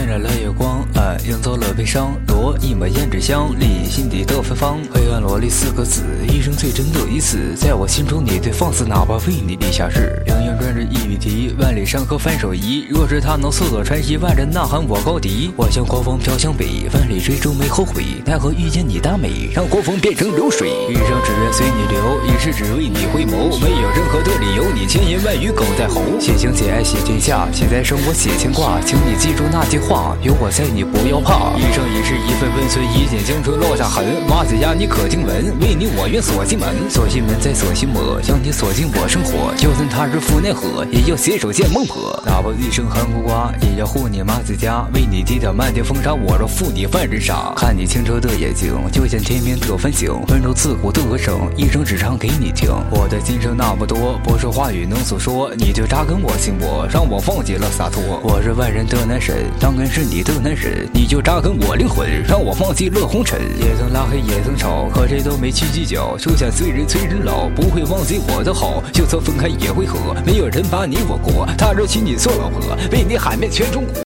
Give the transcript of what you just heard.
染了月光，暗映走了悲伤。多一抹胭脂香，立心底的芬芳。黑暗萝莉4个字，一生最真的一次。在我心中，你最放肆，哪怕为你立下誓。洋洋转着一笔题，万里山河翻手移。若是他能速度传奇，万人呐喊我高笛。我向国风飘向北，万里追逐没后悔。奈何遇见你大美，让国风变成流水。一生只愿随你流，一世只为你回眸。没有任何的理由，你千言万语梗在喉。写情写爱写天下，写在生活写牵挂。请你记住那句话，有我在你不要怕。一生一世一份温存，一剪青春落下痕。马子牙你可听闻？为你我愿锁心门，锁心门再锁心魔，将你锁进我生活。就算他日赴内河，也要携手见孟婆。哪怕一生寒苦瓜，也要护你马子家。为你抵挡漫天风沙，我若负你万人杀。看你清澈的眼睛，就像天边的繁星，温柔刺骨的歌声，一生只唱给你听。我的今生那么多，不是话语能诉说，你就扎根我心窝，让我忘记了洒脱。我是万人的男神，当然是你的男人，你就扎根我灵魂，让我忘记了红尘。也曾拉黑也曾吵，可谁都没去计较，就像催人老，不会忘记我的好。就算分开也会和，没有人把你我过，他若娶你做老婆，为你喊遍全中国。